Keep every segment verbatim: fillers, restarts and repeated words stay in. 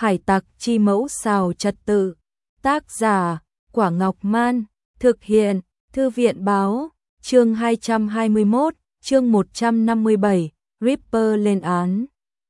Hải tặc chi mẫu xào trật tự. Tác giả, Quả Ngọc Man. Thực hiện, Thư viện báo. Chương hai trăm hai mươi mốt, chương một trăm năm mươi bảy, Ripper lên án.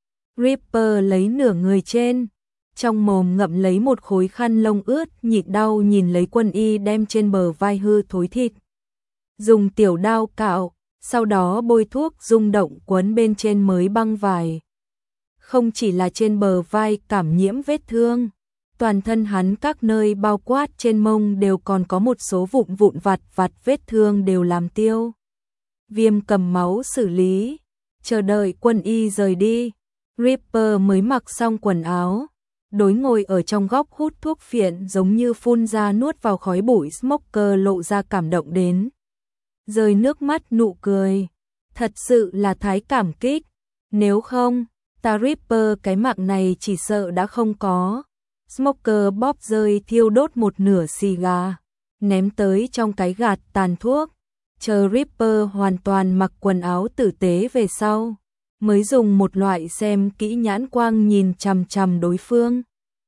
Ripper lấy nửa người trên, trong mồm ngậm lấy một khối khăn lông ướt, nhịn đau nhìn lấy quân y đem trên bờ vai hư thối thịt. Dùng tiểu đao cạo, sau đó bôi thuốc rung động quấn bên trên mới băng vải. Không chỉ là trên bờ vai cảm nhiễm vết thương, toàn thân hắn các nơi bao quát trên mông đều còn có một số vụn vụn vặt vặt vết thương đều làm tiêu. Viêm cầm máu xử lý, chờ đợi quân y rời đi. Ripper mới mặc xong quần áo, đối ngồi ở trong góc hút thuốc phiện giống như phun ra nuốt vào khói bụi smoker lộ ra cảm động đến. Rơi nước mắt nụ cười, thật sự là thái cảm kích, nếu không, ta Ripper cái mạng này chỉ sợ đã không có. Smoker bóp rơi thiêu đốt một nửa xì gà, ném tới trong cái gạt tàn thuốc, chờ Ripper hoàn toàn mặc quần áo tử tế về sau, mới dùng một loại xem kỹ nhãn quang nhìn chằm chằm đối phương.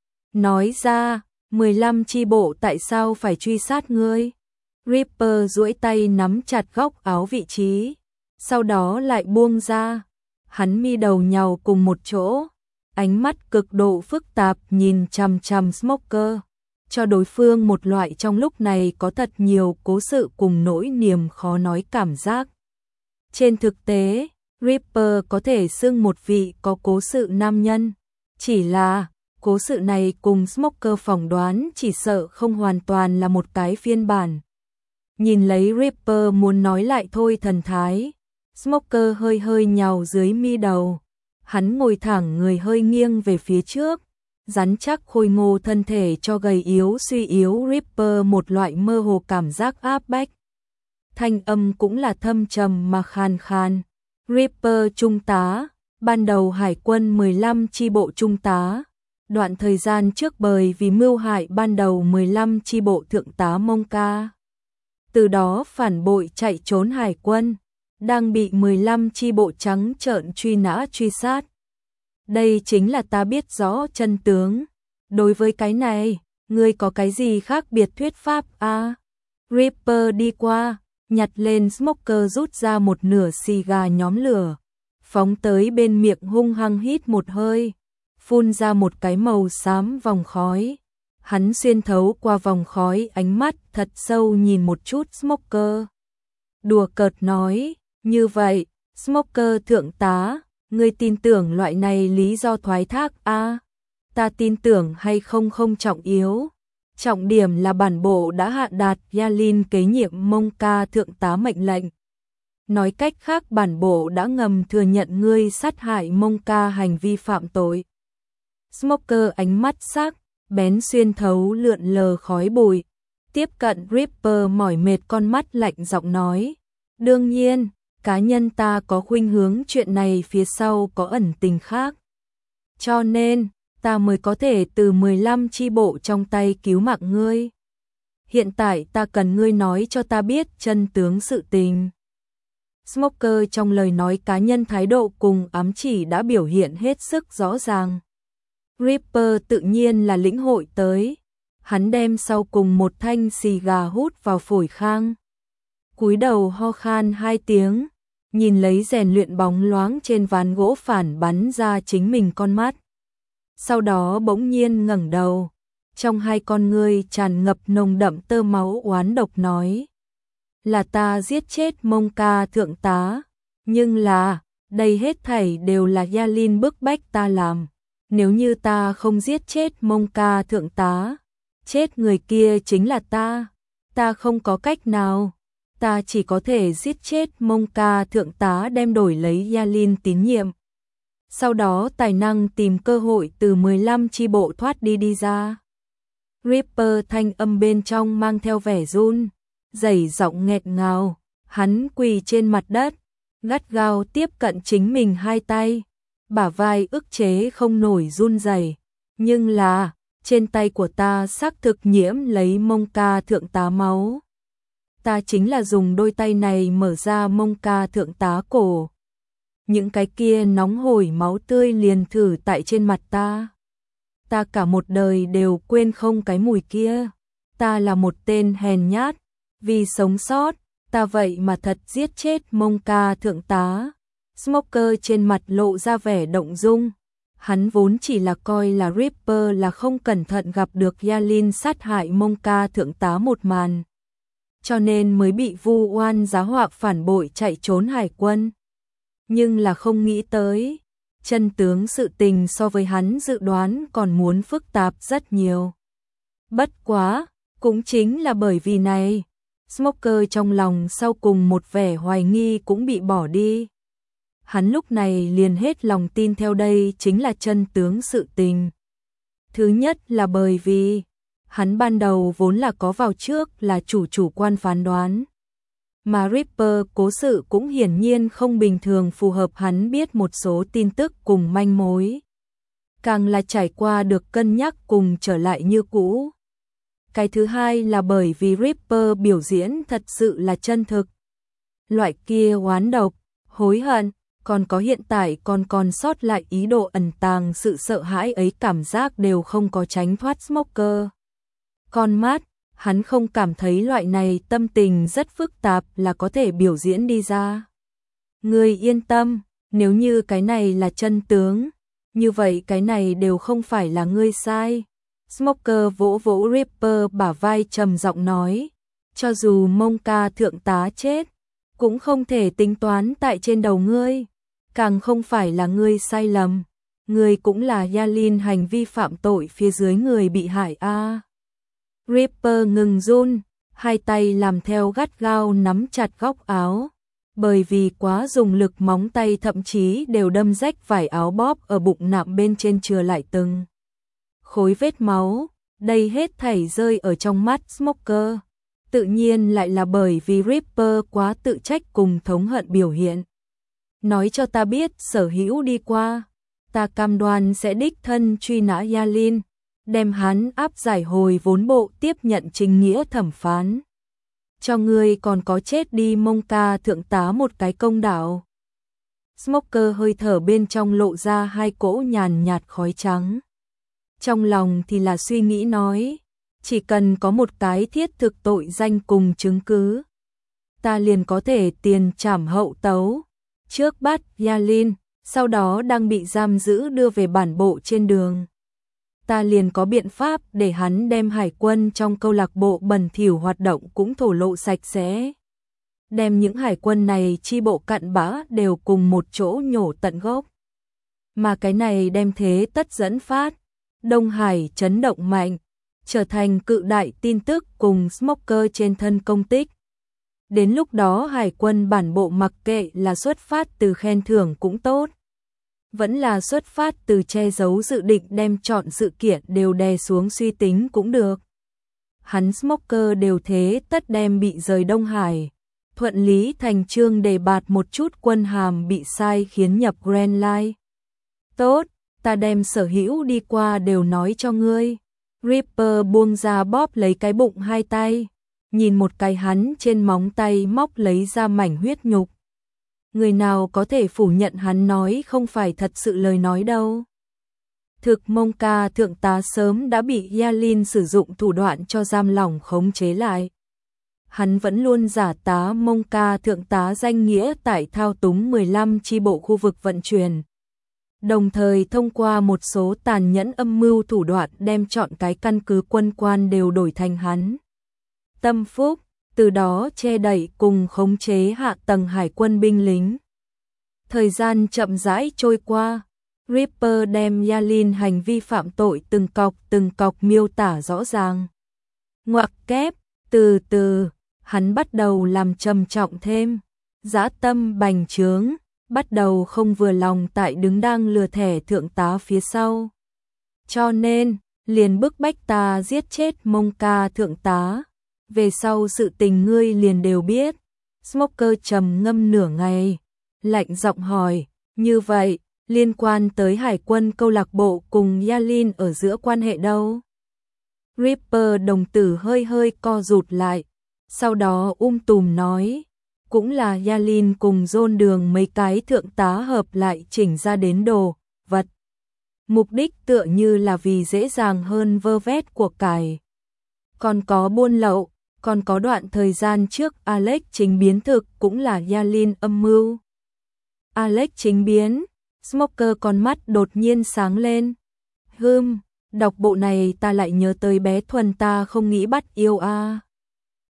Nói ra, mười lăm chi bộ tại sao phải truy sát ngươi? Ripper duỗi tay nắm chặt góc áo vị trí, sau đó lại buông ra. Hắn mi đầu nhàu cùng một chỗ, ánh mắt cực độ phức tạp nhìn chằm chằm Smoker, cho đối phương một loại trong lúc này có thật nhiều cố sự cùng nỗi niềm khó nói cảm giác. Trên thực tế, Ripper có thể xưng một vị có cố sự nam nhân, chỉ là cố sự này cùng Smoker phỏng đoán chỉ sợ không hoàn toàn là một cái phiên bản. Nhìn lấy Ripper muốn nói lại thôi thần thái, Smoker hơi hơi nhàu dưới mi đầu, hắn ngồi thẳng người hơi nghiêng về phía trước, rắn chắc khôi ngô thân thể cho gầy yếu suy yếu Ripper một loại mơ hồ cảm giác áp bách. Thanh âm cũng là thâm trầm mà khan khan. Ripper trung tá, ban đầu hải quân mười lăm chi bộ trung tá, đoạn thời gian trước bởi vì mưu hại ban đầu mười lăm chi bộ thượng tá Monka. Từ đó phản bội chạy trốn hải quân, đang bị mười lăm chi bộ trắng trợn truy nã truy sát. Đây chính là ta biết rõ chân tướng. Đối với cái này, ngươi có cái gì khác biệt thuyết pháp à? Ripper đi qua, nhặt lên Smoker rút ra một nửa xì gà nhóm lửa, phóng tới bên miệng hung hăng hít một hơi, phun ra một cái màu xám vòng khói. Hắn xuyên thấu qua vòng khói ánh mắt thật sâu nhìn một chút Smoker. Đùa cợt nói, như vậy, Smoker thượng tá, ngươi tin tưởng loại này lý do thoái thác a? Ta tin tưởng hay không không trọng yếu. Trọng điểm là bản bộ đã hạ đạt Yalin kế nhiệm Monka thượng tá mệnh lệnh. Nói cách khác bản bộ đã ngầm thừa nhận ngươi sát hại Monka hành vi phạm tội. Smoker ánh mắt sắc, bén xuyên thấu lượn lờ khói bụi, tiếp cận Ripper mỏi mệt con mắt lạnh giọng nói. Đương nhiên, cá nhân ta có khuynh hướng chuyện này phía sau có ẩn tình khác. Cho nên, ta mới có thể từ mười lăm chi bộ trong tay cứu mạng ngươi. Hiện tại ta cần ngươi nói cho ta biết chân tướng sự tình. Smoker trong lời nói cá nhân thái độ cùng ám chỉ đã biểu hiện hết sức rõ ràng. Ripper tự nhiên là lĩnh hội tới. Hắn đem sau cùng một thanh xì gà hút vào phổi khang. Cúi đầu ho khan hai tiếng, nhìn lấy rèn luyện bóng loáng trên ván gỗ phản bắn ra chính mình con mắt. Sau đó bỗng nhiên ngẩng đầu, trong hai con ngươi tràn ngập nồng đậm tơ máu oán độc nói. Là ta giết chết Monka thượng tá, nhưng là, đây hết thảy đều là Yalin bức bách ta làm. Nếu như ta không giết chết Monka thượng tá, chết người kia chính là ta, ta không có cách nào. Ta chỉ có thể giết chết Monka thượng tá đem đổi lấy Yalin tín nhiệm. Sau đó tài năng tìm cơ hội từ mười lăm chi bộ thoát đi đi ra. Ripper thanh âm bên trong mang theo vẻ run, dày giọng nghẹt ngào, hắn quỳ trên mặt đất, gắt gao tiếp cận chính mình hai tay, bả vai ức chế không nổi run rẩy, nhưng là, trên tay của ta xác thực nhiễm lấy Monka thượng tá máu. Ta chính là dùng đôi tay này mở ra Monka thượng tá cổ. Những cái kia nóng hổi máu tươi liền thử tại trên mặt ta. ta cả một đời đều quên không cái mùi kia. Ta là một tên hèn nhát, vì sống sót, ta vậy mà thật giết chết Monka thượng tá. Smoker trên mặt lộ ra vẻ động dung. Hắn vốn chỉ là coi là Reaper là không cẩn thận gặp được Yalin sát hại Monka thượng tá một màn, cho nên mới bị vu oan giá họa phản bội chạy trốn hải quân. Nhưng là không nghĩ tới, chân tướng sự tình so với hắn dự đoán còn muốn phức tạp rất nhiều. Bất quá, cũng chính là bởi vì này, Smoker trong lòng sau cùng một vẻ hoài nghi cũng bị bỏ đi. Hắn lúc này liền hết lòng tin theo đây chính là chân tướng sự tình. Thứ nhất là bởi vì hắn ban đầu vốn là có vào trước là chủ chủ quan phán đoán. Mà Reaper cố sự cũng hiển nhiên không bình thường, phù hợp hắn biết một số tin tức cùng manh mối. Càng là trải qua được cân nhắc cùng trở lại như cũ. Cái thứ hai là bởi vì Reaper biểu diễn thật sự là chân thực. Loại kia oán độc, hối hận, còn có hiện tại còn còn sót lại ý đồ ẩn tàng sự sợ hãi ấy, cảm giác đều không có tránh thoát Smoker. Con mắt, hắn không cảm thấy loại này tâm tình rất phức tạp là có thể biểu diễn đi ra. Ngươi yên tâm, nếu như cái này là chân tướng, như vậy cái này đều không phải là ngươi sai. Smoker vỗ vỗ Reaper bả vai trầm giọng nói, cho dù Monka thượng tá chết, cũng không thể tính toán tại trên đầu ngươi, càng không phải là ngươi sai lầm. Ngươi cũng là Yalin hành vi phạm tội phía dưới người bị hại a. À. Reaper ngừng run, hai tay làm theo gắt gao nắm chặt góc áo, bởi vì quá dùng lực móng tay thậm chí đều đâm rách vải áo bóp ở bụng nạm bên trên chừa lại từng khối vết máu. Đây hết thảy rơi ở trong mắt Smoker, tự nhiên lại là bởi vì Reaper quá tự trách cùng thống hận biểu hiện. Nói cho ta biết sở hữu đi qua, ta cam đoan sẽ đích thân truy nã Yalin, đem hắn áp giải hồi vốn bộ tiếp nhận chính nghĩa thẩm phán. Cho ngươi còn có chết đi Monka thượng tá một cái công đạo. Smoker hơi thở bên trong lộ ra hai cỗ nhàn nhạt khói trắng. Trong lòng thì là suy nghĩ nói, chỉ cần có một cái thiết thực tội danh cùng chứng cứ, ta liền có thể tiền trảm hậu tấu. Trước bắt Yalin, sau đó đang bị giam giữ đưa về bản bộ trên đường. Ta liền có biện pháp để hắn đem hải quân trong câu lạc bộ bẩn thỉu hoạt động cũng thổ lộ sạch sẽ. Đem những hải quân này chi bộ cặn bã đều cùng một chỗ nhổ tận gốc. Mà cái này đem thế tất dẫn phát Đông Hải chấn động mạnh, trở thành cự đại tin tức cùng Smoker trên thân công tích. Đến lúc đó hải quân bản bộ mặc kệ là xuất phát từ khen thưởng cũng tốt, vẫn là xuất phát từ che giấu dự định đem chọn sự kiện đều đè xuống suy tính cũng được. Hắn Smoker đều thế tất đem bị rời Đông Hải, thuận lý thành chương đề bạt một chút quân hàm bị sai khiến nhập Grand Line. Tốt, ta đem sở hữu đi qua đều nói cho ngươi. Reaper buông ra bóp lấy cái bụng hai tay, nhìn một cái hắn trên móng tay móc lấy ra mảnh huyết nhục. Người nào có thể phủ nhận hắn nói không phải thật sự lời nói đâu. Thực Monka thượng tá sớm đã bị Yalin sử dụng thủ đoạn cho giam lỏng khống chế lại. Hắn vẫn luôn giả tá Monka thượng tá danh nghĩa tại thao túng mười lăm chi bộ khu vực vận chuyển. Đồng thời thông qua một số tàn nhẫn âm mưu thủ đoạn đem chọn cái căn cứ quân quan đều đổi thành hắn tâm phúc, từ đó che đậy cùng khống chế hạ tầng hải quân binh lính. Thời gian chậm rãi trôi qua, Reaper đem Yalin hành vi phạm tội từng cọc từng cọc miêu tả rõ ràng. Ngoặc kép, từ từ, hắn bắt đầu làm trầm trọng thêm, dã tâm bành trướng, bắt đầu không vừa lòng tại đứng đang lừa thẻ thượng tá phía sau. Cho nên, liền bức bách ta giết chết Monka thượng tá. Về sau sự tình ngươi liền đều biết. Smoker trầm ngâm nửa ngày, lạnh giọng hỏi, như vậy, liên quan tới hải quân câu lạc bộ cùng Yalin ở giữa quan hệ đâu? Reaper đồng tử hơi hơi co rụt lại, sau đó um tùm nói, cũng là Yalin cùng John đường mấy cái thượng tá hợp lại chỉnh ra đến đồ vật. Mục đích tựa như là vì dễ dàng hơn vơ vét của cải. Còn có buôn lậu, còn có đoạn thời gian trước Alex chính biến thực cũng là Yalin âm mưu. Alex chính biến, Smoker con mắt đột nhiên sáng lên. Hừm, đọc bộ này ta lại nhớ tới bé Thuần ta không nghĩ bắt yêu a. À.